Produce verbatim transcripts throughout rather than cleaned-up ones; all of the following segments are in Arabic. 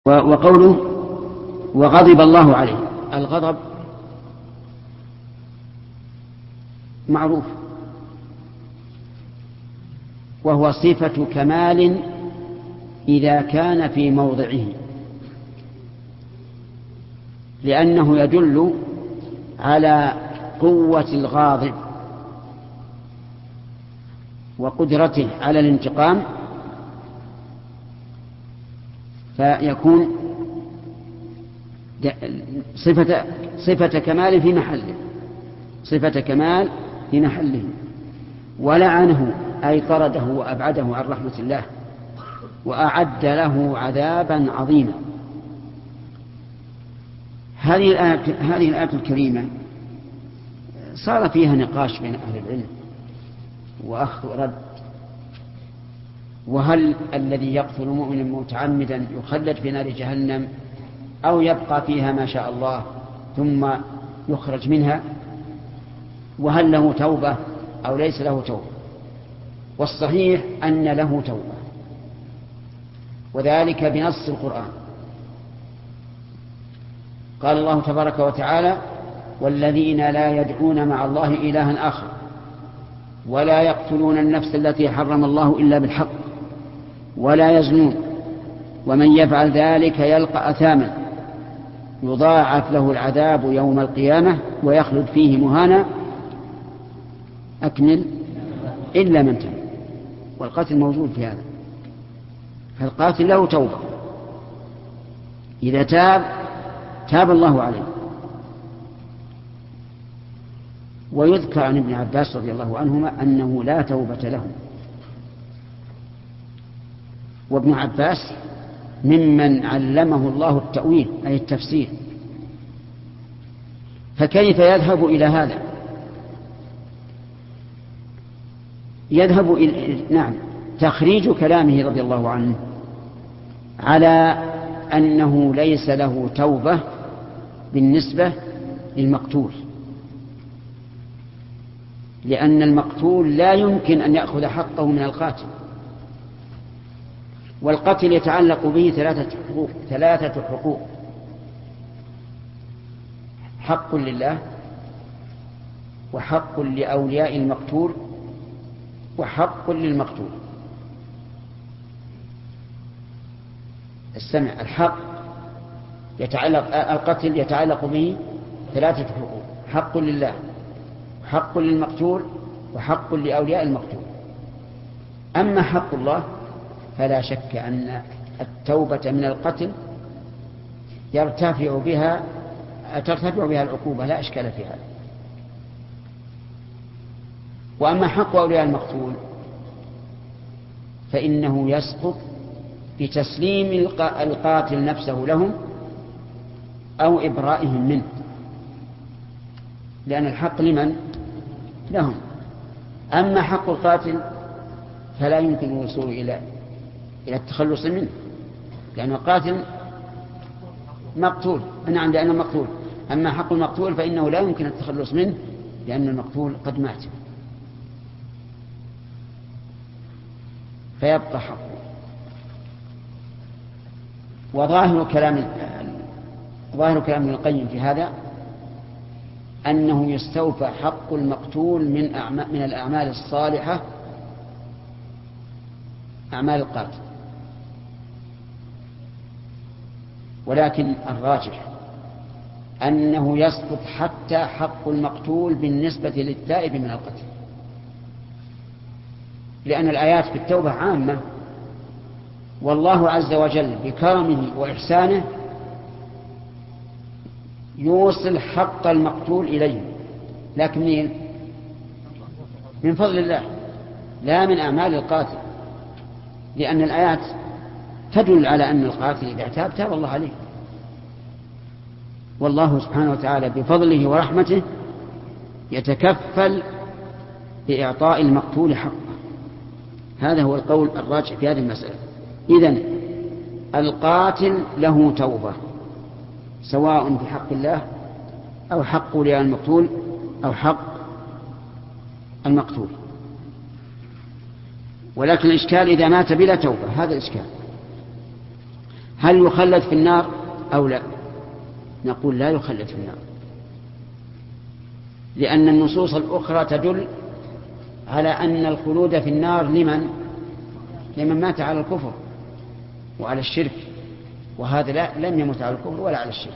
وقوله وغضب الله عليه. الغضب معروف، وهو صفة كمال إذا كان في موضعه، لأنه يدل على قوة الغاضب وقدرته على الانتقام، فيكون صفة, صفة كمال في محله صفة كمال في محله. ولعنه أي طرده وأبعده عن رحمة الله، وأعد له عذابا عظيما. هذه الآية, هذه الآية الكريمة صار فيها نقاش بين أهل العلم وأخذ ورد، وهل الذي يقتل مؤمنا متعمدا يخلد في نار جهنم أو يبقى فيها ما شاء الله ثم يخرج منها، وهل له توبة أو ليس له توبة؟ والصحيح أن له توبة، وذلك بنص القرآن. قال الله تبارك وتعالى: والذين لا يدعون مع الله إلها آخر ولا يقتلون النفس التي حرم الله إلا بالحق ولا يزنون ومن يفعل ذلك يلقى أثاما يضاعف له العذاب يوم القيامة ويخلد فيه مهانا. أكمل إلا من تاب. والقاتل موجود في هذا، فالقاتل له توبة، إذا تاب تاب الله عليه. ويذكر عن ابن عباس رضي الله عنهما أنه لا توبة له، وابن عباس ممن علمه الله التأويل أي التفسير، فكيف يذهب إلى هذا؟ يذهب إلى نعم تخريج كلامه رضي الله عنه على أنه ليس له توبة بالنسبة للمقتول، لأن المقتول لا يمكن أن يأخذ حقه من القاتل، والقتل يتعلق به ثلاثة حقوق ثلاثة حقوق حق لله، وحق لأولياء المقتول، وحق للمقتول. السمع الحق يتعلق القتل يتعلق به ثلاثة حقوق: حق لله، وحق للمقتول، وحق لأولياء المقتول. أما حق الله فلا شك أن التوبة من القتل يرتفع بها ترتفع بها العقوبة، لا إشكال في هذا. وأما حق أولياء المقتول فإنه يسقط بتسليم القاتل نفسه لهم أو إبرائهم منه، لأن الحق لمن؟ لهم. أما حق القاتل فلا يمكن الوصول إلى إلى التخلص منه، لأنه قاتل مقتول، أنا عندي أنا مقتول. أما حق المقتول فإنه لا يمكن التخلص منه، لأن المقتول قد مات، فيبقى حقه. وظاهر كلام ظاهر كلام ابن القيم في هذا أنه يستوفى حق المقتول من من الأعمال الصالحة، أعمال القاتل. ولكن الراجح أنه يسقط حتى حق المقتول بالنسبة للتائب من القتل، لأن الآيات في التوبة عامة، والله عز وجل بكرمه وإحسانه يوصل حق المقتول إليه، لكن من من فضل الله لا من أعمال القاتل، لأن الآيات تدل على أن القاتل إذا تاب تاب الله عليه، والله سبحانه وتعالى بفضله ورحمته يتكفل بإعطاء المقتول حقه. هذا هو القول الراجح في هذه المسألة. إذن القاتل له توبة، سواء في حق الله أو حق أولياء المقتول أو حق المقتول. ولكن الإشكال إذا مات بلا توبة، هذا الإشكال. هل يخلد في النار أو لا؟ نقول لا يخلد في النار، لأن النصوص الأخرى تدل على أن الخلود في النار لمن لمن مات على الكفر وعلى الشرك، وهذا لا لم يمت على الكفر ولا على الشرك.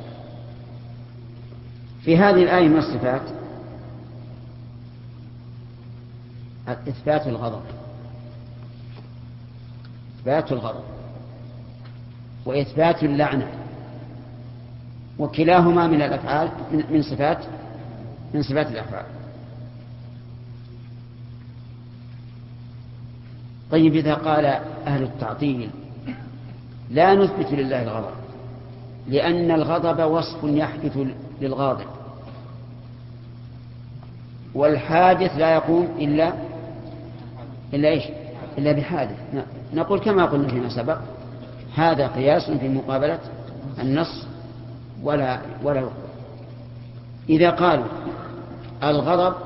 في هذه الآية من الصفات إثبات الغضب، إثبات الغضب وإثبات اللعنة، وكلاهما من الأفعال من صفات من صفات الأفعال. طيب، إذا قال أهل التعطيل لا نثبت لله الغضب لأن الغضب وصف يحدث للغاضب، والحادث لا يقوم إلا إلا إيش إلا بحادث، نقول كما قلنا فيما سبق هذا قياس في مقابلة النص ولا ولا يقبل. إذا قالوا الغضب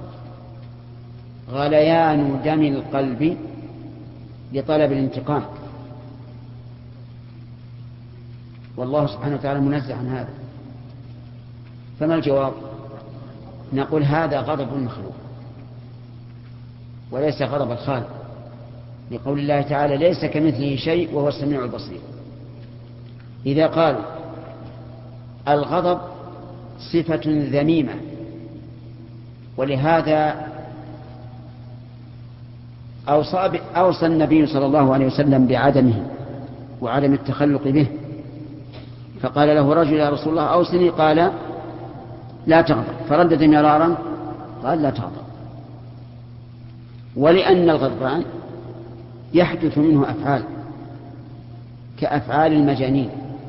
غليان دم القلب لطلب الانتقام، والله سبحانه وتعالى منزه عن هذا، فما الجواب؟ نقول هذا غضب المخلوق وليس غضب الخالق، لقول الله تعالى ليس كمثله شيء وهو السميع البصير. إذا قالوا الغضب صفة ذميمة ولهذا أوصى, أوصى النبي صلى الله عليه وسلم بعدمه وعدم التخلق به، فقال له رجل يا رسول الله أوصني، قال لا تغضب، فردد مرارا قال لا تغضب. ولأن الغضبان يحدث منه أفعال كأفعال المجانين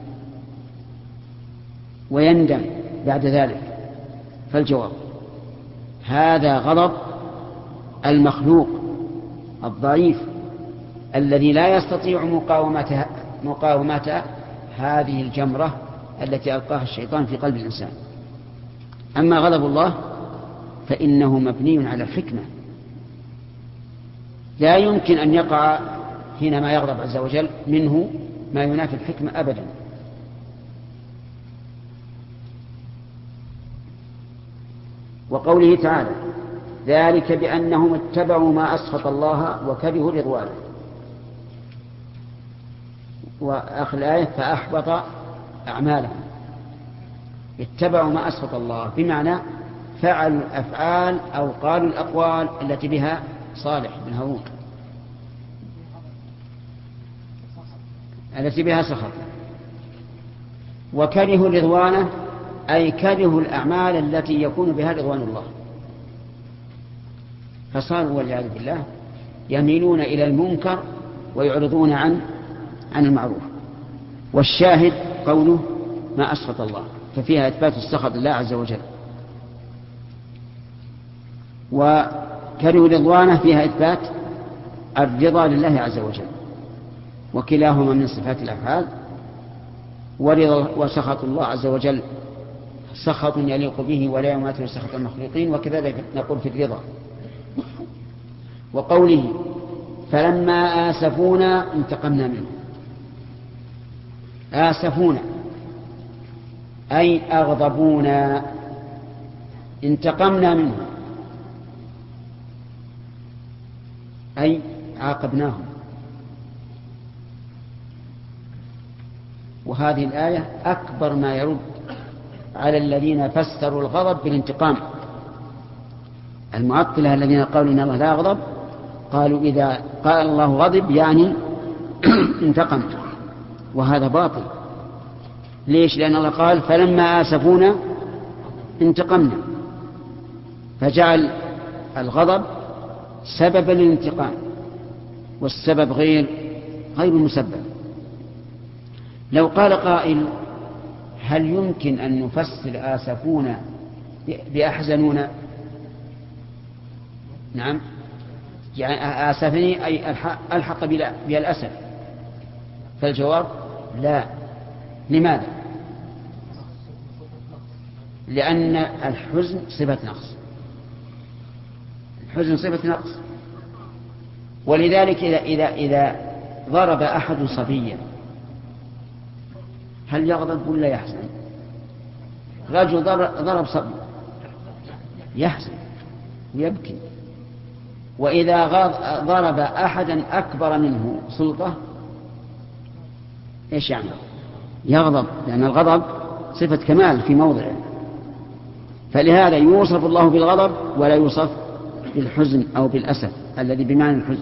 ويندم بعد ذلك، فالجواب هذا غضب المخلوق الضعيف الذي لا يستطيع مقاومة مقاومة هذه الجمرة التي ألقاها الشيطان في قلب الإنسان. أما غضب الله فإنه مبني على الحكمة، لا يمكن أن يقع حينما يغضب عز وجل منه ما ينافي الحكمة أبدا. وقوله تعالى ذلك بأنهم اتبعوا ما أسخط الله وكرهوا رضوانه، وآخر الآية فأحبط أعمالهم. اتبعوا ما أسخط الله بمعنى فعلوا الأفعال أو قالوا الأقوال التي بها صالح بن هارون التي بها سخط، وكرهوا رضوانه أي كرهوا الأعمال التي يكون بها رضوان الله، فصاروا والعياذ بالله يميلون إلى المنكر ويعرضون عن عن المعروف. والشاهد قوله ما أسخط الله، ففيها إثبات السخط لله عز وجل، وكرهوا رضوانه فيها إثبات الرضا لله عز وجل، وكلاهما من صفات الأفعال. ورضا وسخط الله عز وجل سخط يليق به ولا يماثل سخط المخلوقين، وكذلك نقول في الرضا. وقوله فلما آسفونا انتقمنا منه، آسفونا أي أغضبونا انتقمنا منه أي عاقبناهم. وهذه الآية أكبر ما يرد على الذين فسروا الغضب بالانتقام. المعطلة الذين قالوا إن الله لا يغضب قالوا إذا قال الله غضب يعني انتقم، وهذا باطل. ليش؟ لأن الله قال فلما آسفونا انتقمنا، فجعل الغضب سببا للانتقام، والسبب غير غير مسبب. لو قال قائل هل يمكن أن نفسر آسفونا بأحزنونا؟ نعم، يعني آسفني أي ألحق بالأسف، فالجواب لا. لماذا؟ لأن الحزن صفة نقص، الحزن صفة نقص. ولذلك إذا, إذا, إذا ضرب أحد صبيا هل يغضب ولا يحزن؟ رجل ضرب صبي يحزن ويبكي، وإذا ضرب أحدا أكبر منه سلطة إيش يعني؟ يغضب، لأن الغضب صفة كمال في موضعه. فلهذا يوصف الله بالغضب ولا يوصف بالحزن أو بالأسف الذي بمعنى الحزن.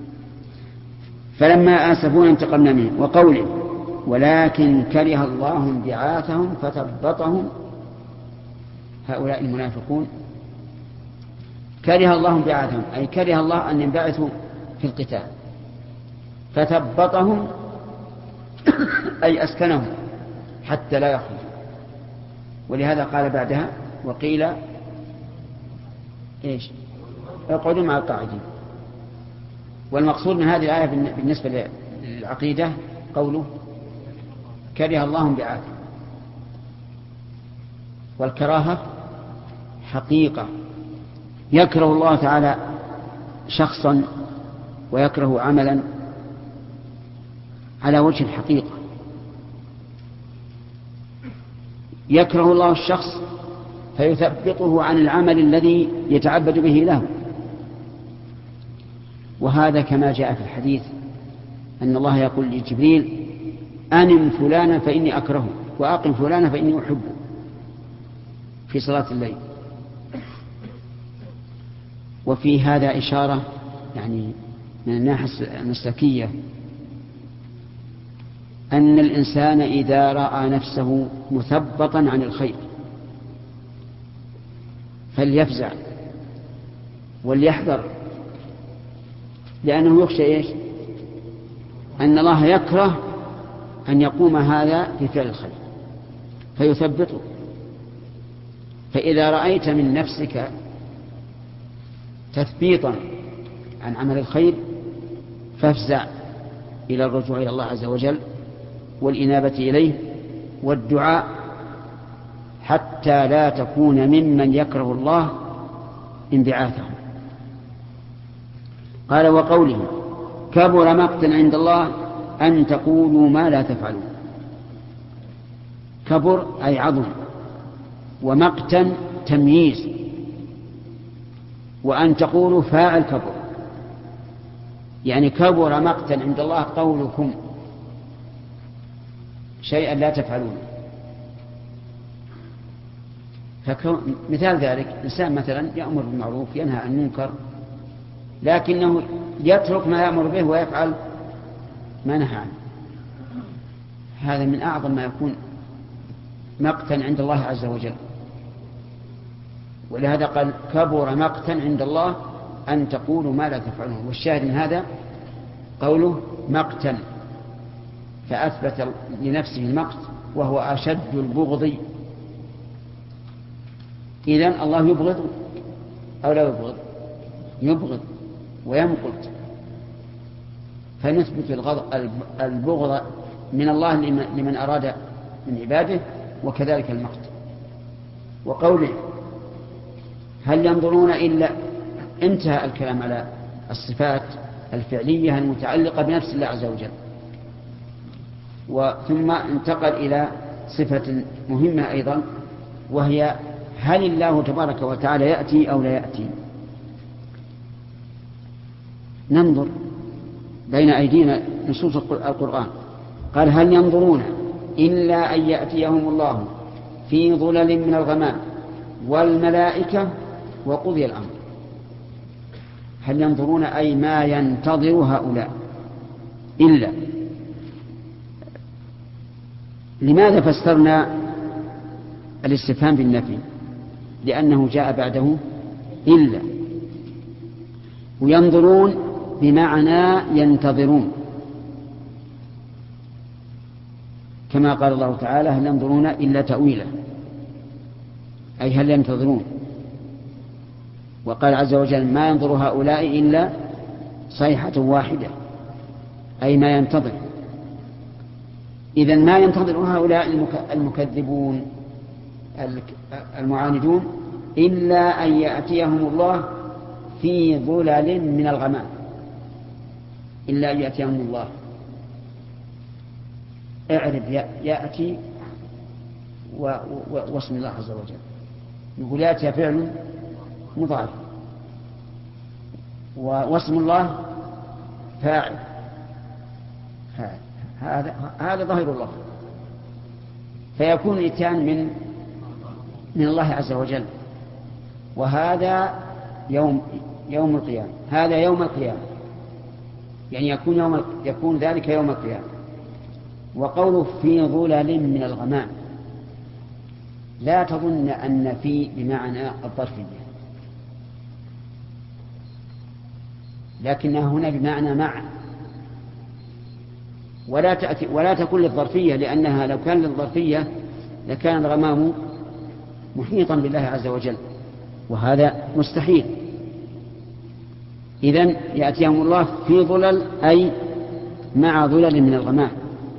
فلما آسفون انتقمنا منهم. وقوله ولكن كره الله انبعاثهم فثبطهم، هؤلاء المنافقون كره الله انبعاثهم أي كره الله أن ينبعثوا في القتال، فثبطهم أي أسكنهم حتى لا يخرجوا. ولهذا قال بعدها وقيل إيش اقعدوا مع القاعدين. والمقصود من هذه الآية بالنسبة للعقيدة قوله كره الله انبعاثهم، والكراهة حقيقة، يكره الله تعالى شخصا ويكره عملا على وجه الحقيقة. يكره الله الشخص فيثبطه عن العمل الذي يتعبد به له، وهذا كما جاء في الحديث أن الله يقول لجبريل أنم فلانا فإني أكرهه وأقم فلانا فإني أحبه في صلاة الليل. وفي هذا إشارة يعني من الناحية المسلكية أن الإنسان إذا رأى نفسه مثبطا عن الخير فليفزع وليحذر، لأنه يخشى إيش؟ أن الله يكره أن يقوم هذا في فعل الخير فيثبطه. فإذا رأيت من نفسك تثبيطا عن عمل الخير فافزع إلى الرجوع إلى الله عز وجل والإنابة إليه والدعاء حتى لا تكون ممن يكره الله انبعاثه. قال وقوله كبر مقتا عند الله أن تقولوا ما لا تفعلون. كبر أي عظم، ومقتا تمييز، وأن تقولوا فاعل كبر، يعني كبر مقتا عند الله قولكم شيئا لا تفعلون. مثال ذلك إنسان مثلا يأمر بالمعروف ينهى عن المنكر لكنه يترك ما يأمر به ويفعل ما نهى عنه، هذا من أعظم ما يكون مقتا عند الله عز وجل. ولهذا قال كبر مقتا عند الله أن تقولوا ما لا تفعلون. والشاهد من هذا قوله مقتا، فأثبت لنفسه المقت وهو أشد البغض. إذن الله يبغض أو لا يبغض؟ يبغض ويمقت، فنثبت البغض من الله لمن أراد من عباده، وكذلك المقت. وقوله هل ينظرون إلا، انتهى الكلام على الصفات الفعلية المتعلقة بنفس الله عز وجل، وثم انتقل إلى صفة مهمة أيضا، وهي هل الله تبارك وتعالى يأتي أو لا يأتي. ننظر بين أيدينا نصوص القرآن، قال هل ينظرون إلا أن يأتيهم الله في ظلل من الغمام والملائكة وقضي الأمر. هل ينظرون أي ما ينتظر هؤلاء إلا. لماذا فسرنا الاستفهام بالنفي؟ لأنه جاء بعده إلا، وينظرون بمعنى ينتظرون، كما قال الله تعالى هل ينظرون إلا تأويله، أي هل ينتظرون. وقال عز وجل ما ينظر هؤلاء إلا صيحة واحدة، أي ما ينتظر. إذن ما ينتظر هؤلاء المكذبون المعاندون إلا أن يأتيهم الله في ظلل من الغمام، إلا أن يأتيهم الله اعرف يأتي واسم الله عز وجل. يقول يأتي فعل مضارع واسم الله فاعل، هذا هذا ظاهر الله، فيكون الإتيان من من الله عز وجل. وهذا يوم يوم القيامة، هذا يوم القيامة، يعني يكون يوم يكون ذلك يوم القيامة. وقوله في ظلل من الغمام، لا تظن أن في بمعنى الظرفية، لكنها هنا بمعنى مع، ولا تأتي ولا تكون للظرفية، لأنها لو كان للظرفية لكان الغمام محيطا بالله عز وجل، وهذا مستحيل. إذن يأتيهم الله في ظلل أي مع ظلل من الغمام،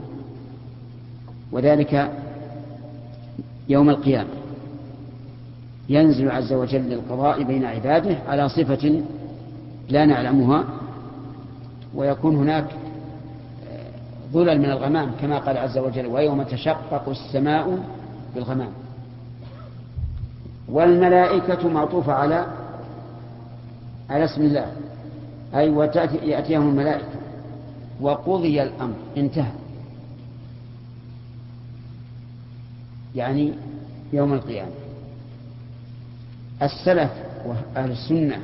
وذلك يوم القيامة ينزل عز وجل للقضاء بين عباده على صفة لا نعلمها، ويكون هناك ظلل من الغمام كما قال عز وجل ويوم تشقق السماء بالغمام. والملائكة معطوفة على على اسم الله، أي ويأتيهم الملائكة وقضي الأمر، انتهى، يعني يوم القيامة. السلف وأهل السنة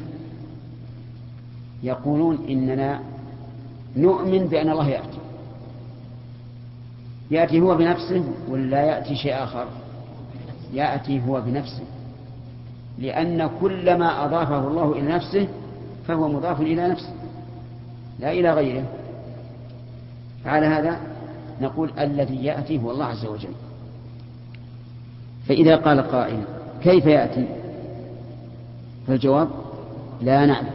يقولون إننا نؤمن بأن الله يأتي يأتي هو بنفسه ولا يأتي شيء آخر؟ يأتي هو بنفسه، لأن كل ما أضافه الله إلى نفسه فهو مضاف إلى نفسه لا إلى غيره. على هذا نقول الذي يأتي هو الله عز وجل. فإذا قال قائل كيف يأتي؟ فالجواب لا نعلم.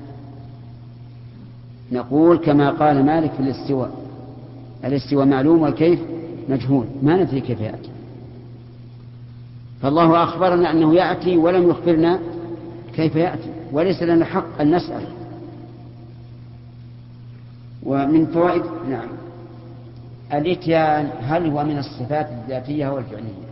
نقول كما قال مالك في الاستواء، الاستواء معلوم والكيف مجهول، ما ندري كيف يأتي. فالله أخبرنا أنه يأتي ولم يخبرنا كيف يأتي، وليس لنا حق أن نسأل. ومن فوائد نعم الإتيان، هل هو من الصفات الذاتية أو الفعلية؟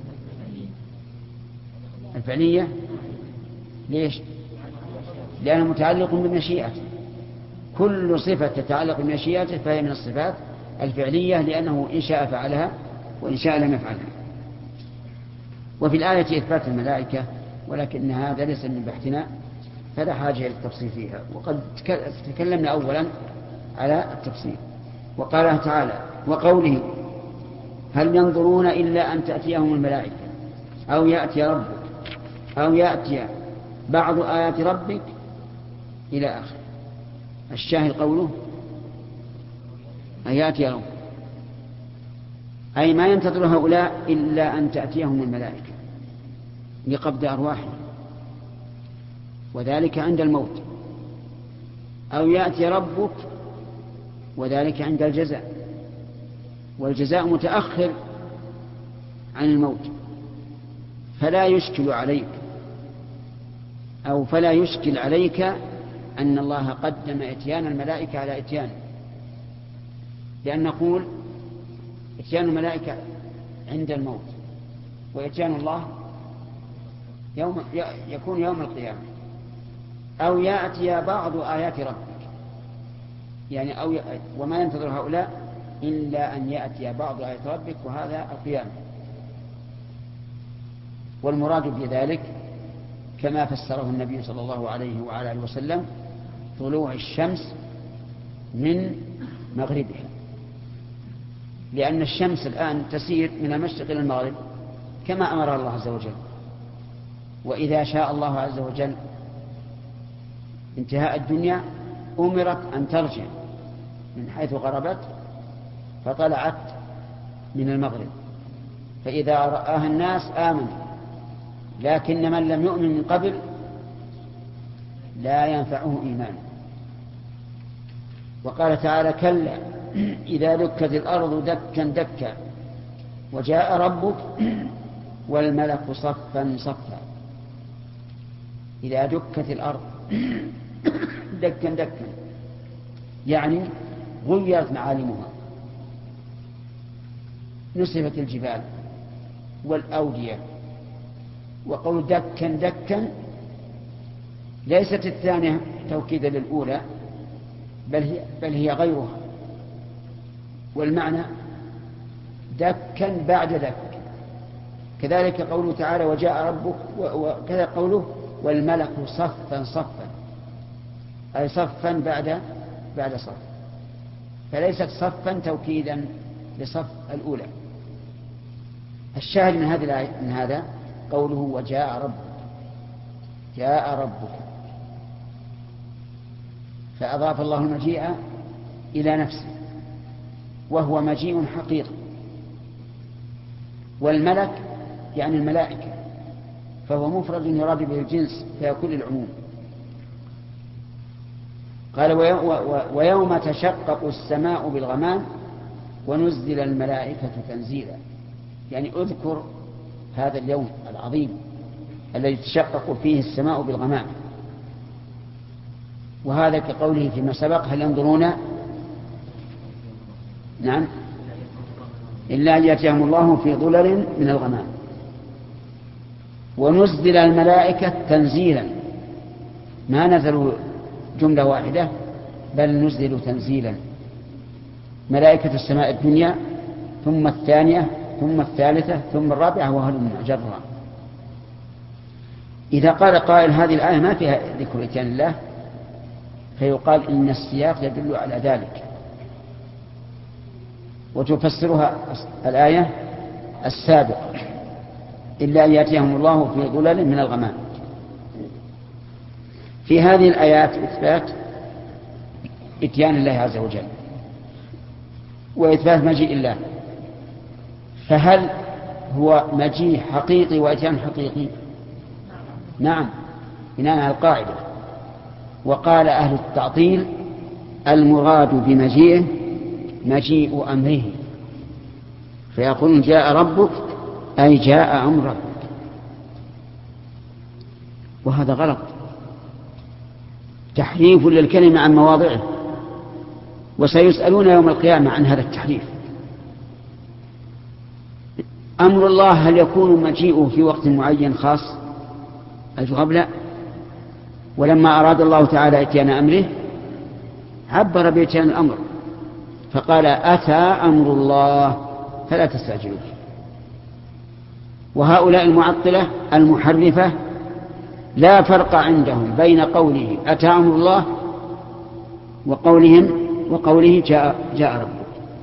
الفعلية. ليش؟ لأنه متعلق بمشيئته، كل صفة تتعلق بمشيئته فهي من الصفات الفعلية، لأنه إن شاء فعلها وإن شاء لم يفعلها. وفي الآية إثبات الملائكة، ولكن هذا ليس من بحثنا فلا حاجة إلى التفصيل فيها، وقد تكلمنا أولا على التفصيل. وقال تعالى وقوله هل ينظرون إلا أن تأتيهم الملائكة أو يأتي ربك أو يأتي بعض آيات ربك إلى آخر. الشاهد قوله أن يأتي ربك، أي ما ينتظر هؤلاء إلا أن تأتيهم الملائكة لقبض أرواحهم، وذلك عند الموت، أو يأتي ربك وذلك عند الجزاء، والجزاء متأخر عن الموت. فلا يشكل عليك أو فلا يشكل عليك أن الله قدم إتيان الملائكة على إتيان، لأن نقول إتيان الملائكة عند الموت، وإتيان الله يوم يكون يوم القيامة، أو يأتي بعض آيات ربك، يعني أو ي... وما ينتظر هؤلاء إلا أن يأتي بعض آيات ربك، وهذا القيامة. والمراد بذلك كما فسره النبي صلى الله عليه وعلى آله وسلم طلوع الشمس من مغربها، لأن الشمس الآن تسير من المشرق إلى المغرب كما أمر الله عز وجل، وإذا شاء الله عز وجل انتهاء الدنيا أمرت أن ترجع من حيث غربت فطلعت من المغرب، فإذا رآها الناس آمنوا، لكن من لم يؤمن من قبل لا ينفعه إيمانه. وقال تعالى كلا إذا دكت الأرض دكا دكا وجاء ربك والملك صفا صفا. إذا دكت الأرض دكا دكا يعني غيرت معالمها، نسفت الجبال والأودية. وقول دكا دكا ليست الثانية توكيدا للأولى، بل هي, بل هي غيرها، والمعنى دكا بعد دك. كذلك قوله تعالى وجاء ربك، وكذا قوله والملك صفا صفا، أي صفا بعد بعد صف، فليست صفا توكيدا لصف الأولى. الشاهد من هذه الآية من هذا قوله وجاء ربك، جاء ربك، فأضاف الله المجيء إلى نفسه، وهو مجيء حقيقي. والملك يعني الملائكة، فهو مفرد يراد به الجنس فيكون العموم. قال ويوم تشقق السماء بالغمام ونزل الملائكة تنزيلا، يعني اذكر هذا اليوم العظيم الذي تشقق فيه السماء بالغمام. وهذا كقوله فيما سبق هل ينظرون نعم إلا أن يأتيهم الله في ظلل من الغمام. ونزل الملائكة تنزيلا، ما نزلوا جملة واحدة بل نزلوا تنزيلا، ملائكة السماء الدنيا ثم الثانية ثم الثالثة ثم الرابعة وهلم جرا. إذا قال قائل هذه الآية ما فيها ذكر إتيان الله، فيقال إن السياق يدل على ذلك، وتفسرها الآية السابقة إلا أن يأتيهم الله في ظلل من الغمام. في هذه الآيات إثبات إتيان الله عز وجل وإثبات مجيء الله، فهل هو مجيء حقيقي وإتيان حقيقي؟ نعم، بناء على القاعدة. وقال أهل التعطيل المراد بمجيئه مجيء أمره، فيقول جاء ربك أي جاء أمر ربك، وهذا غلط، تحريف للكلمة عن مواضعه، وسيسألون يوم القيامة عن هذا التحريف. أمر الله هل يكون مجيئه في وقت معين خاص؟ الجواب لا. ولما أراد الله تعالى إتيان أمره عبر بإتيان الأمر فقال أتى أمر الله فلا تستعجلوه. وهؤلاء المعطلة المحرفة لا فرق عندهم بين قوله أتى أمر الله وقولهم وقوله جاء, جاء ربك.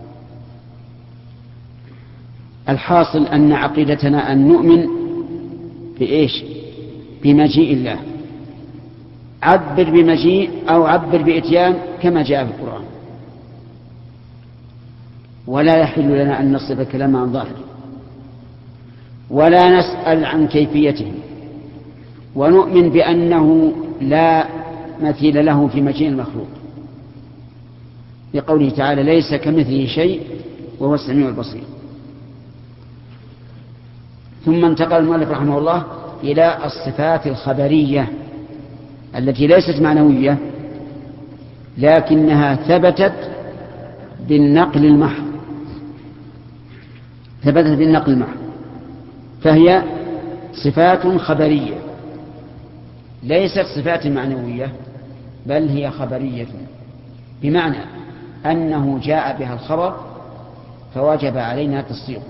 الحاصل أن عقيدتنا أن نؤمن بإيش؟ بمجيء الله، عبر بمجيء أو عبر بإتيان كما جاء في القرآن، ولا يحل لنا أن نصف كلام عن ظاهره ولا نسأل عن كيفيته، ونؤمن بأنه لا مثيل له في مجيء المخلوق، لقوله تعالى ليس كمثله شيء وهو السميع البصير. ثم انتقل المؤلف رحمه الله إلى الصفات الخبرية التي ليست معنوية لكنها ثبتت بالنقل المحض، ثبتت بالنقل المحض، فهي صفات خبرية ليست صفات معنوية بل هي خبرية، بمعنى أنه جاء بها الخبر فوجب علينا تصديقها.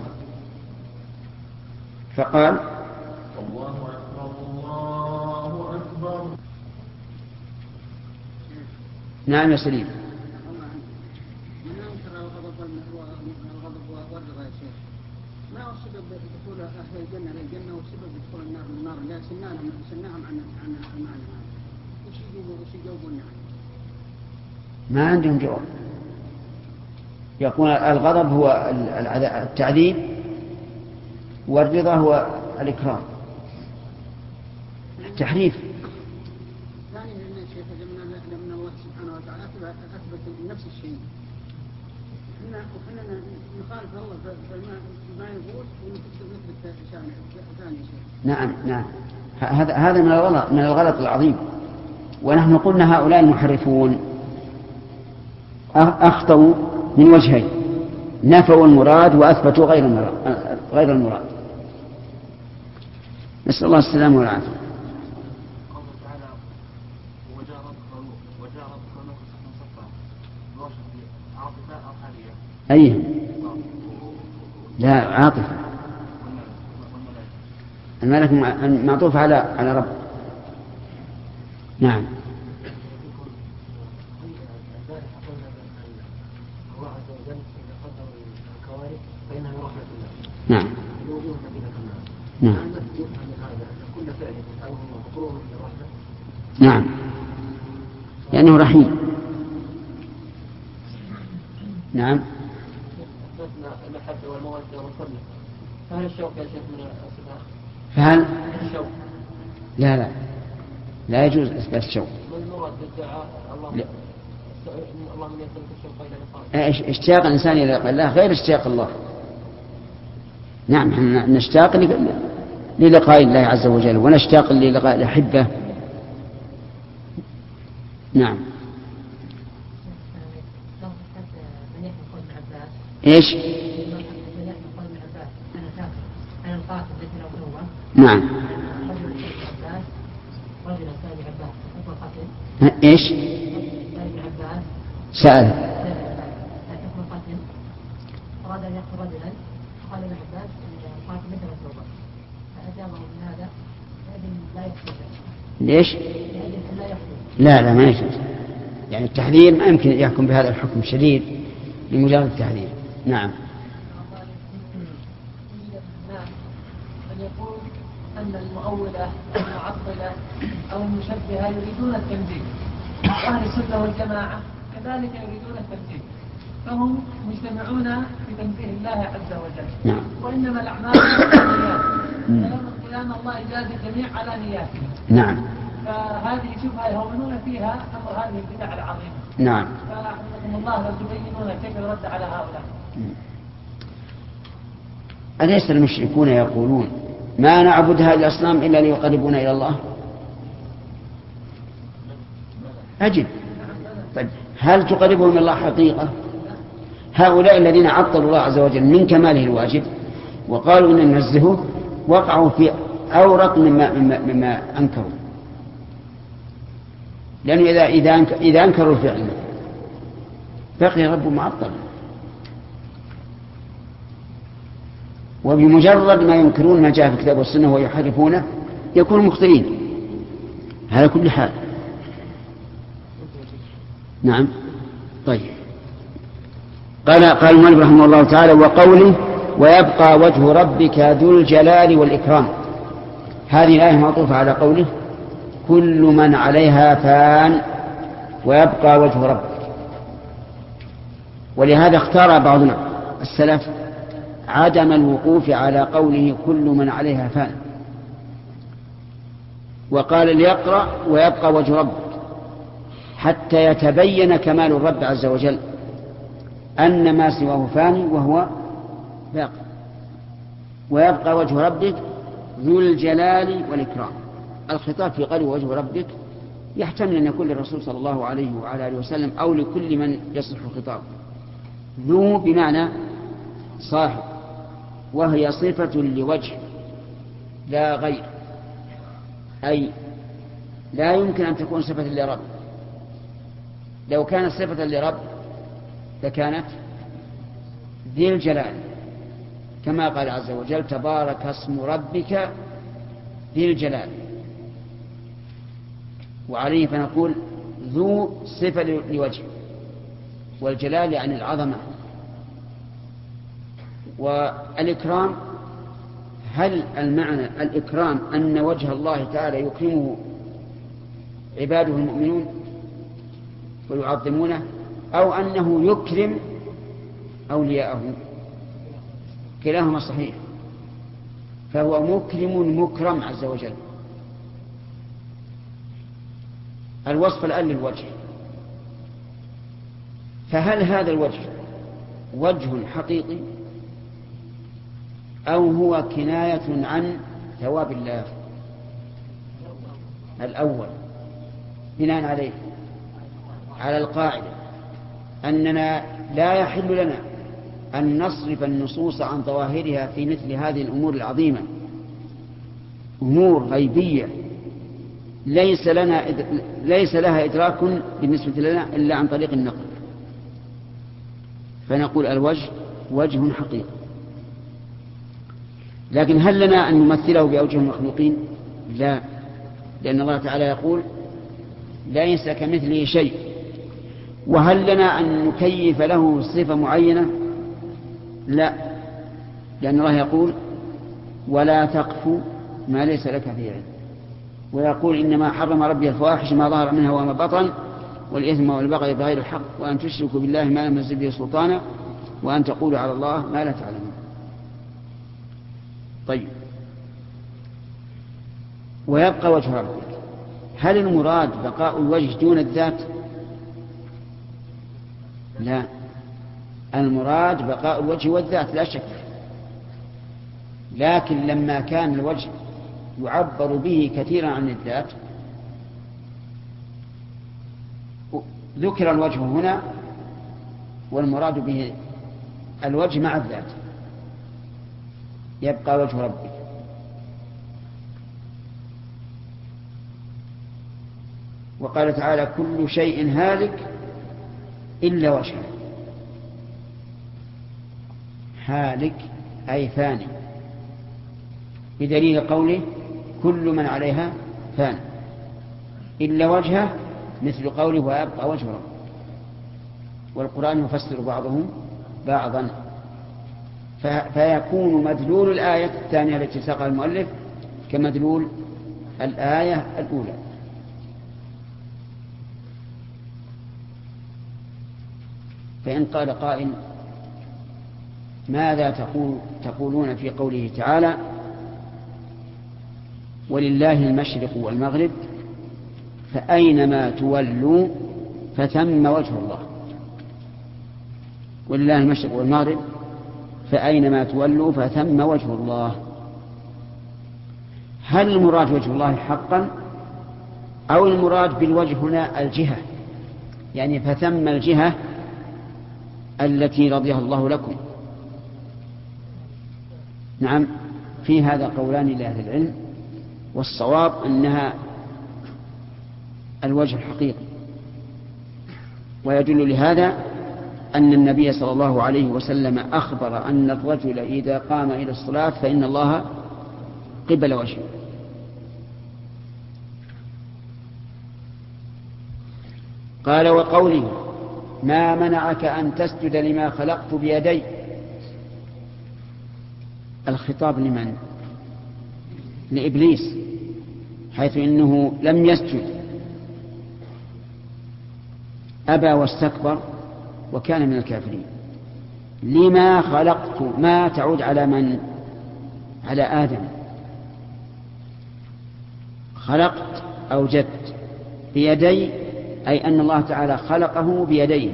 فقال الله أكبر الله أكبر. نعم يا سليم. من أنكر الغضب والرضا يا شيخ، ما هو السبب دخول أهل الجنة للجنة والسبب دخول النار للنار؟ لا سناهم سناهم عن عن المعنى هذا، وش يجيبوا وش يجاوبون عنه؟ ما عندهم جواب. يقول الغضب هو التعذيب والرضا هو الإكرام، التحريف. ثاني من الشيخ لما الله سبحانه وتعالى أثبت نفس الشيء، احنا وحنا نخالف الله فما يقول ونثبت ثاني شيء. نعم نعم، هذا هذا من الغلط من الغلط العظيم. ونحن قلنا هؤلاء المحرفون أخطأوا من وجهين. نفوا المراد وأثبتوا غير المراد, غير المراد. نسأل الله السلامة والعافية. أيه لا عاطفة. الملك معطوف على على رب. نعم. نعم. نعم. نعم لأنه رحيم. نعم. المحبة والمودة والصدق، فهل الشوق يا شيخ من الصفات؟ فهل؟ الشوق. لا لا لا يجوز إثبات الشوق. والمراد بالدعاء الله لا. اللهم يسلك الشوق إلى لقائه. اشتياق الإنسان إلى لقاء الله غير اشتياق الله. نعم نشتاق للقاء الله عز وجل ونشتاق للقاء الأحبة. نعم. ايش؟ نعم. ايش؟ سأل. أراد أن يقتل رجلا فقال ابن عباس قاتل مثل التوبة فأجابه من هذا لا يحصل. ليش؟ لا لا ما يجوز. يعني التحذير ما يمكن يحكم بهذا الحكم الشديد لمجرد التحذير. نعم. من يقول أن المؤولة أو المعطلة أو المشبهة يريدون التنزيل، أهل السنة والجماعة كذلك يريدون التنزيل، فهم مجتمعون في تنزيه الله عز وجل. نعم. وإنما الأعمال بالنيات، لأن الله يجازي الجميع على نياتهم. نعم. فهذه شبهة يهونون فيها أمر هذه البدع العظيمة. نعم. فحفظكم الله لو تبينون كيف الرد على هؤلاء. أليس المشركون يقولون ما نعبد هذه الأصنام إلا ليقربونا إلى الله؟ أجب. طيب هل تقربهم إلى الله حقيقة؟ هؤلاء الذين عطلوا الله عز وجل من كماله الواجب وقالوا إن ننزهه وقعوا في أورط مما, مما, مما أنكروا، لأنه إذا, إذا, أنك إذا أنكروا الفعل بقي رب معطل، وبمجرد ما ينكرون ما جاء في الكتاب والسنة ويحرفونه يكونوا مخطئين على كل حال. نعم. طيب قال قال المؤلف رحمه الله تعالى وقوله ويبقى وجه ربك ذو الجلال والإكرام، هذه الآية معطوفة على قوله كل من عليها فان ويبقى وجه ربك. ولهذا اختار بعض السلف عدم الوقوف على قوله كل من عليها فان، وقال ليقرأ ويبقى وجه ربك حتى يتبين كمال الرب عز وجل أن ما سواه فاني وهو باق، ويبقى وجه ربك ذو الجلال والإكرام. الخطاب في قوله وجه ربك يحتمل أن يكون للرسول صلى الله عليه وعلى آله وسلم أو لكل من يصلح الخطاب. ذو بمعنى صاحب، وهي صفة لوجه لا غير، أي لا يمكن أن تكون صفة لرب. لو كانت صفة لرب لكانت ذي الجلال، كما قال عز وجل تبارك اسم ربك ذي الجلال، وعليه فنقول ذو صفة لوجه، والجلال يعني العظمة. والإكرام هل المعنى الإكرام أن وجه الله تعالى يكرمه عباده المؤمنون ويعظمونه، أو أنه يكرم أولياءه؟ كلاهما صحيح، فهو مكرم مكرم عز وجل. الوصف الآن للوجه، فهل هذا الوجه وجه حقيقي أو هو كناية عن ثواب الله؟ الأول بناء عليه على القاعدة أننا لا يحل لنا أن نصرف النصوص عن ظواهرها في مثل هذه الأمور العظيمة، أمور غيبية ليس لنا ليس لها إدراك بالنسبة لنا إلا عن طريق النقل، فنقول الوجه وجه حقيقي. لكن هل لنا أن نمثله بأوجه المخلوقين؟ لا، لأن الله تعالى يقول ليس كمثله شيء. وهل لنا أن نكيف له صفة معينة؟ لا، لأن الله يقول ولا تقف ما ليس لك به علم، ويقول إنما حرم ربي الفواحش ما ظهر منها وما بطن والإثم والبغي بغير الحق وأن تشركوا بالله ما لم ينزل به سلطانا وأن تقولوا على الله ما لا تعلمون. طيب، ويبقى وجه ربك. هل المراد بقاء الوجه دون الذات؟ لا، المراد بقاء الوجه والذات لا شك، لكن لما كان الوجه يعبر به كثيرا عن الذات ذكر الوجه هنا، والمراد به الوجه مع الذات. يبقى وجه ربك. وقال تعالى كل شيء هالك إلا وجهه. هالك أي فاني، بدليل قوله كل من عليها فان إلا وجهه، مثل قوله ويبقى وجه ربك. والقرآن يفسر بعضه بعضا، فيكون مدلول الآية الثانية التي ساقها المؤلف كمدلول الآية الأولى. فإن قال قائل ماذا تقول تقولون في قوله تعالى ولله المشرق والمغرب فأينما تولوا فثم وجه الله؟ ولله المشرق والمغرب فأينما تولوا فثم وجه الله. هل المراد وجه الله حقا أو المراد بالوجه هنا الجهة؟ يعني فثم الجهة التي رضيها الله لكم. نعم، في هذا قولان لأهل العلم، والصواب أنها الوجه الحقيقي. ويدل لهذا أن النبي صلى الله عليه وسلم أخبر أن الرجل إذا قام إلى الصلاة فإن الله قبل وجهه. قال وقوله ما منعك أن تسجد لما خلقت بيدي، الخطاب لمن؟ لإبليس، حيث إنه لم يسجد، أبى واستكبر وكان من الكافرين. لما خلقت، ما تعود على من؟ على آدم. خلقت أوجدت، بيدي أي أن الله تعالى خلقه بيديه.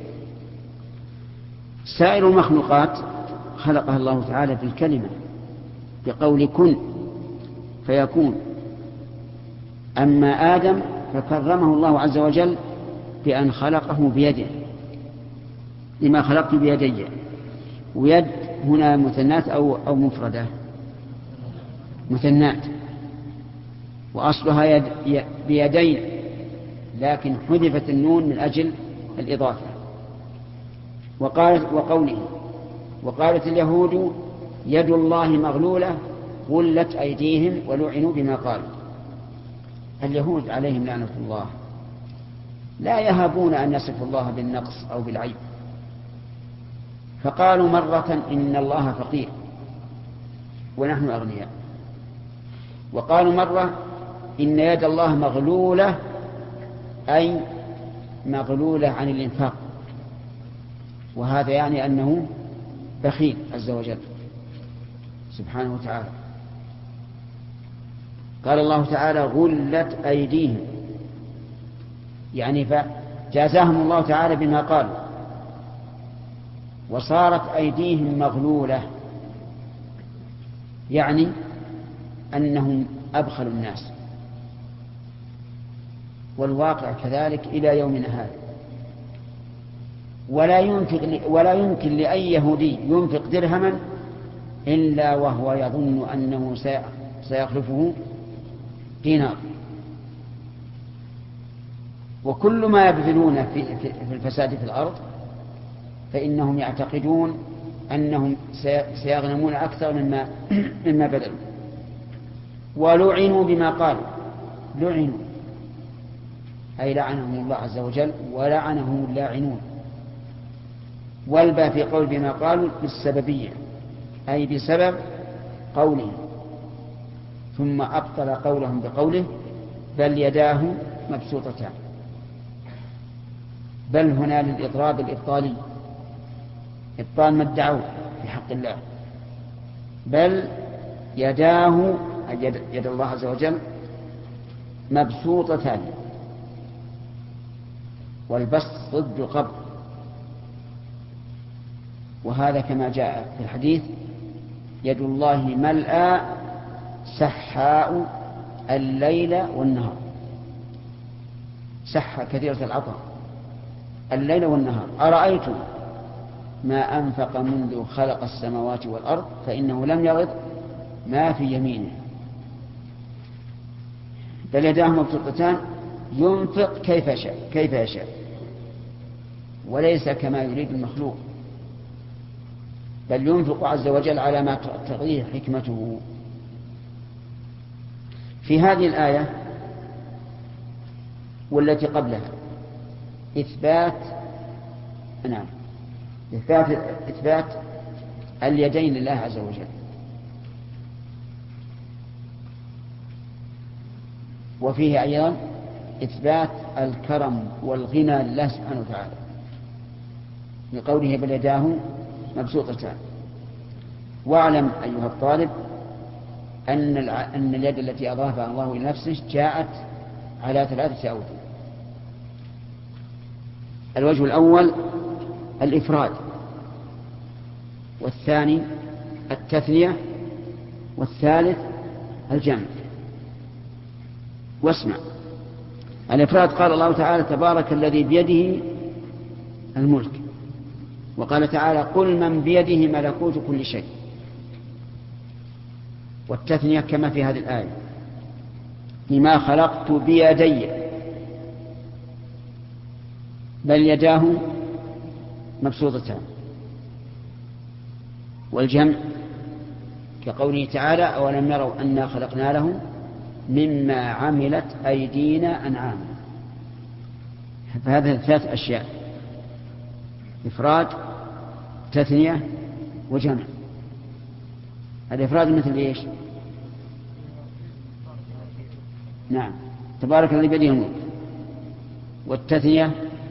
سائر المخلوقات خلقها الله تعالى بالكلمة بقول كن فيكون. أما آدم فكرمه الله عز وجل بأن خلقه بيده. لما خلقت بيدي، ويد هنا مثنات أو, أو مفردة؟ مثنات، وأصلها يد بيدين، لكن حذفت النون من أجل الإضافة. وقالت وقوله وقالت اليهود يد الله مغلولة غلت أيديهم ولعنوا بما قالوا. اليهود عليهم لعنة الله لا يهابون أن يصفوا الله بالنقص أو بالعيب، فقالوا مرة إن الله فقير ونحن أغنياء، وقالوا مرة إن يد الله مغلولة أي مغلولة عن الإنفاق، وهذا يعني أنه بخيل عز وجل سبحانه وتعالى. قال الله تعالى غلت أيديهم، يعني فجازاهم الله تعالى بما قالوا، وصارت أيديهم مغلولة، يعني أنهم أبخل الناس، والواقع كذلك إلى يومنا هذا. ولا ينفق ولا يمكن لأي يهودي ينفق درهما إلا وهو يظن أنه سيخلفه دينار. وكل ما يبذلون في في الفساد في الأرض فإنهم يعتقدون أنهم سيغنمون أكثر مما مما بذلوا. ولعنوا بما قالوا، لعنوا أي لعنهم الله عز وجل ولعنهم اللاعنون. والبا في قول بما قالوا بالسببية أي بسبب قولهم، ثم أبطل قولهم بقوله بل يداه مبسوطتان. بل هنا للإضراب الإبطالي، إبطال ما ادعوا في حق الله. بل يداه يد, يد الله عز وجل مبسوطتان، والبسط ضد القبض، وهذا كما جاء في الحديث يد الله ملأى سحاء الليل والنهار. سحة كثيرة العطاء الليل والنهار. أرأيتم ما أنفق منذ خلق السماوات والأرض فإنه لم يغض ما في يمينه. بل يداه مبسوطتان ينفق كيف يشاء كيف يشاء وليس كما يريد المخلوق، بل ينفق عز وجل على ما تقضيه حكمته. في هذه الآية والتي قبلها إثبات نعم إثبات إثبات اليدين لله عز وجل، وفيه أيضا إثبات الكرم والغنى لله سبحانه وتعالى بقوله بل يداه مبسوطتان. واعلم أيها الطالب أن أن اليد التي أضافها الله إلى نفسه جاءت على ثلاثة أوجه. الوجه الأول الإفراد، والثاني التثنية، والثالث الجمع. واسمع، الإفراد قال الله تعالى تبارك الذي بيده الملك، وقال تعالى قل من بيده ملكوت كل شيء. والتثنية كما في هذه الآية لما خلقت بيدي بل يداه مبسوطتان. والجمع كقوله تعالى أولم يروا أنا خلقنا لهم مما عملت أيدينا أنعاما. فهذه ثلاث أشياء: إفراد، تثنية، وجمع. الإفراد مثل إيش؟ نعم تبارك الذي بيده الملك. والتثنية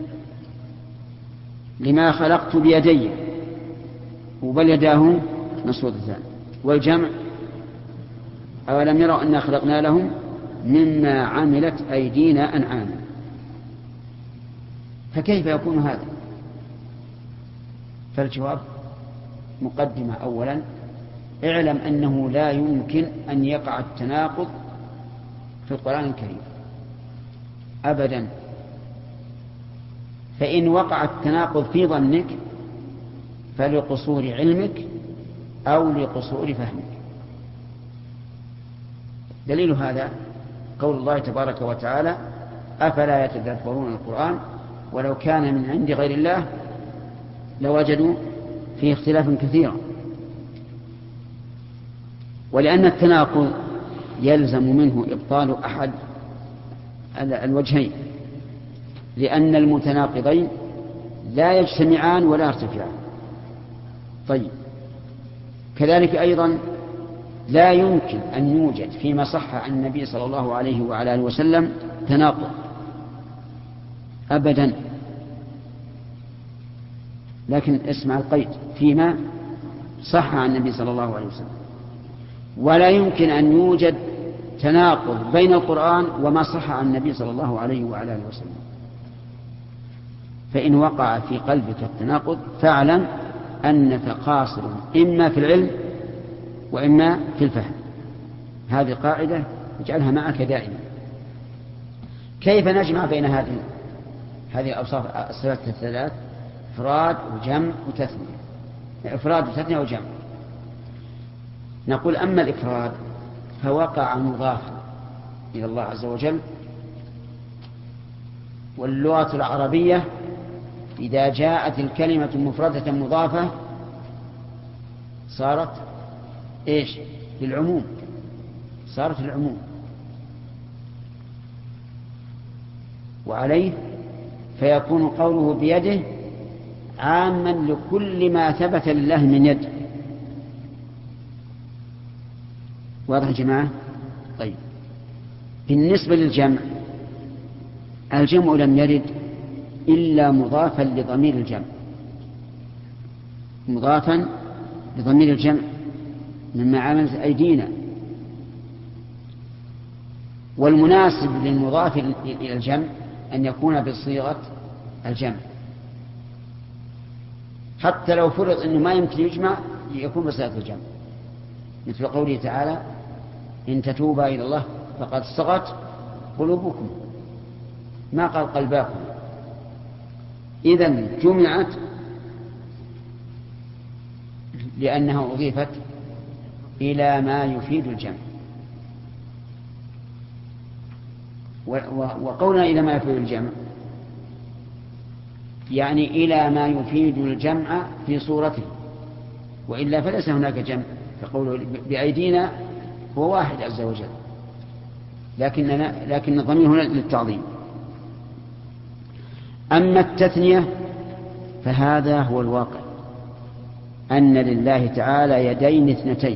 لما خلقت بيدي وبل يداه مبسوطتان. والجمع أولم يروا أنا خلقنا لهم مما عملت أيدينا أنعاما. فكيف يكون هذا؟ فالجواب مقدمة. أولا اعلم أنه لا يمكن أن يقع التناقض في القرآن الكريم أبدا. فإن وقع التناقض في ظنك فلقصور علمك أو لقصور فهمك. دليل هذا قول الله تبارك وتعالى أفلا يتدبرون القرآن ولو كان من عند غير الله لوجدوا فيه اختلافا كثيرا. ولأن التناقض يلزم منه إبطال أحد الوجهين، لأن المتناقضين لا يجتمعان ولا يرتفعان. طيب كذلك أيضا لا يمكن أن يوجد فيما صح عن النبي صلى الله عليه وعلى آله وسلم تناقض أبدا. لكن اسمع القيد: فيما صح عن النبي صلى الله عليه وسلم. ولا يمكن أن يوجد تناقض بين القرآن وما صح عن النبي صلى الله عليه وعلى آله وسلم. فإن وقع في قلبك التناقض فاعلم أنك قاصر إما في العلم وإما في الفهم. هذه قاعدة اجعلها معك دائما. كيف نجمع بين هذه هذه الأوصاف الثلاث؟ إفراد وجمع وتثنية، إفراد وتثنية وجمع. نقول أما الإفراد فوقع مضافا إلى الله عز وجل، واللغة العربية إذا جاءت الكلمة مفردة مضافة صارت إيش؟ للعموم، صارت للعموم. وعليه فيكون قوله بيده عاما لكل ما ثبت لله من يد. واضح يا جماعة؟ طيب، بالنسبة للجمع، الجمع لم يرد إلا مضافا لضمير الجمع، مضافا لضمير الجمع مما عملت أيدينا. والمناسب للمضاف إلى الجمع أن يكون بصيغة الجمع، حتى لو فرض أنه ما يمكن يجمع يكون بصيغة الجمع، مثل قوله تعالى إن تتوبا إلى الله فقد صغت قلوبكم، ما قال قلباكم. إذن جمعت لأنها أضيفت إلى ما يفيد الجمع. وقولنا إلى ما يفيد الجمع يعني إلى ما يفيد الجمع في صورته، وإلا فليس هناك جمع، فقوله بأيدينا هو واحد عز وجل، لكننا لكن الضمير هنا للتعظيم. أما التثنية فهذا هو الواقع، أن لله تعالى يدين اثنتين،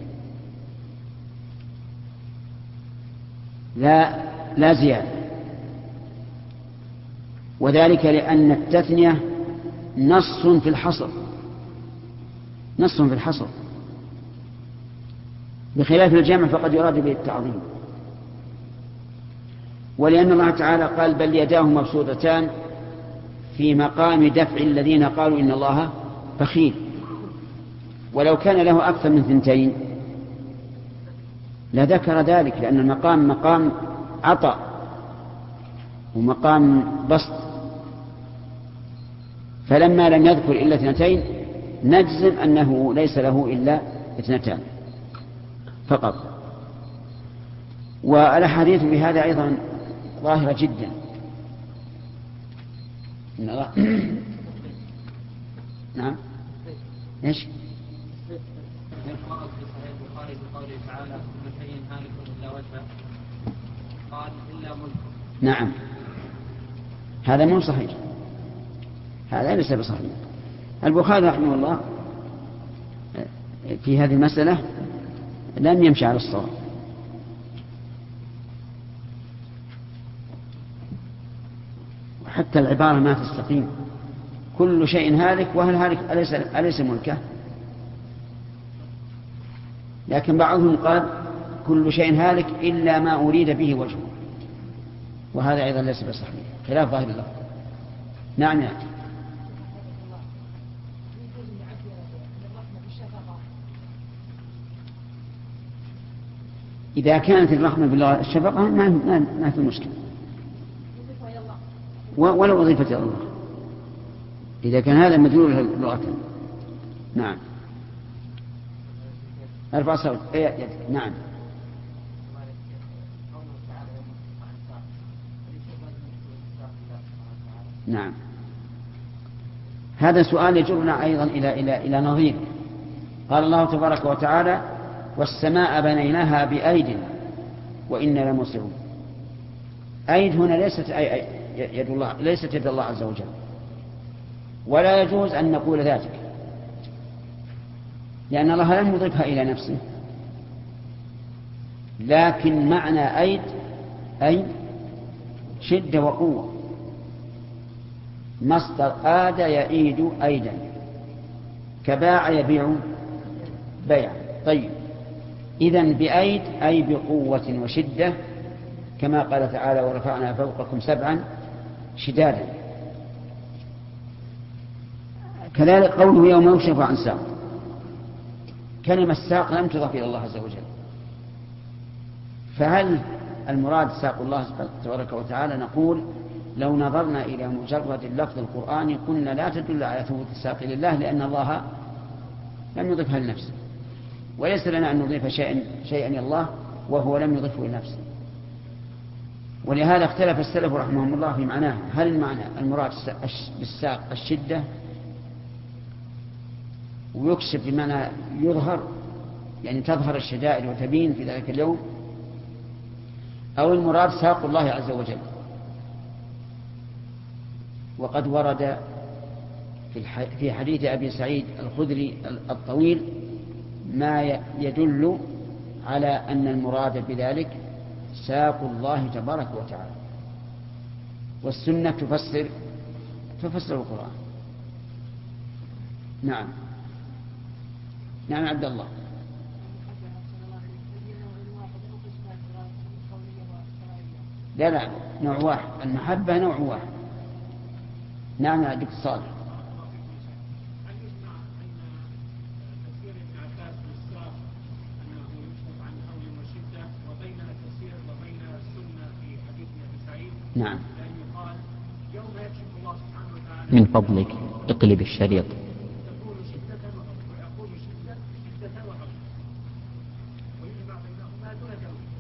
لا لا زيادة، وذلك لأن التثنية نص في الحصر، نص في الحصر، بخلاف الجمع فقد يراد به التعظيم. ولأن الله تعالى قال بل يداه مبسوطتان في مقام دفع الذين قالوا إن الله بخيل، ولو كان له أكثر من ثنتين لذكر ذلك، لأن المقام مقام عطاء ومقام بسط، فلما لم يذكر إلا اثنتين نجزم أنه ليس له إلا اثنتان فقط. والأحاديث بهذا أيضا ظاهرة جدا. إن الله نعم إيش؟ ورد في صحيح البخاري بقوله تعالى كل شيء هالك إلا وجهه، قال إلا ملكه. نعم، هذا مو صحيح، هذا ليس بصحيح. البخاري رحمه الله في هذه المسألة لم يمشي على الصواب، حتى العبارة ما تستقيم، كل شيء هالك، وهل هالك أليس, أليس ملكه؟ لكن بعضهم قال كل شيء هالك إلا ما أريد به وجهه، وهذا أيضا ليس بصحيح، خلاف ظاهر الله. نعم نعم. إذا كانت الرحمة بالله الشفقة ما ما في مشكلة، ولو أضيفت إلى الله، إذا كان هذا مدلول لغة. نعم. ارفع صوت يدك. نعم. نعم، هذا سؤال يجرنا أيضا إلى إلى إلى نظير. قال الله تبارك وتعالى والسماء بنيناها بأيد وإنا لموسعون. أيد هنا ليست أي يد الله، ليست يد الله عز وجل، ولا يجوز أن نقول ذلك، لأن الله لم يضيفها إلى نفسه، لكن معنى أيد أي شدة وقوة، مصدر آد يئيد أيدا، كباع يبيع بيعا. طيب، إذن بأيد أي بقوة وشدة، كما قال تعالى ورفعنا فوقكم سبعا شدادا. كذلك قوله يوم يكشف عن ساق، كلمة ساق لم تضاف إلى الله عز وجل، فهل المراد ساق الله تبارك وتعالى؟ نقول لو نظرنا إلى مجرد اللفظ القرآني قلنا لا تدل على ثبوت الساق لله، لأن الله لم يضفها لنفسه، وليس لنا أن نضيف شيئا شيئا إلى الله وهو لم يضفه لنفسه. ولهذا اختلف السلف رحمهم الله في معناه، هل المعنى المراد بالساق الشدة ويكشف بمعنى يظهر، يعني تظهر الشدائد وتبين في ذلك اليوم، أو المراد ساق الله عز وجل؟ وقد ورد في حديث أبي سعيد الخدري الطويل ما يدل على أن المراد بذلك ساق الله تبارك وتعالى، والسنة تفسر تفسر القرآن. نعم نعم عبد الله. لا لا نوع واحد، المحبة نوع واحد. نعم يا دكتور صالح. نعم. من فضلك اقلب الشريط. ويجمع بينهما دون تأويل.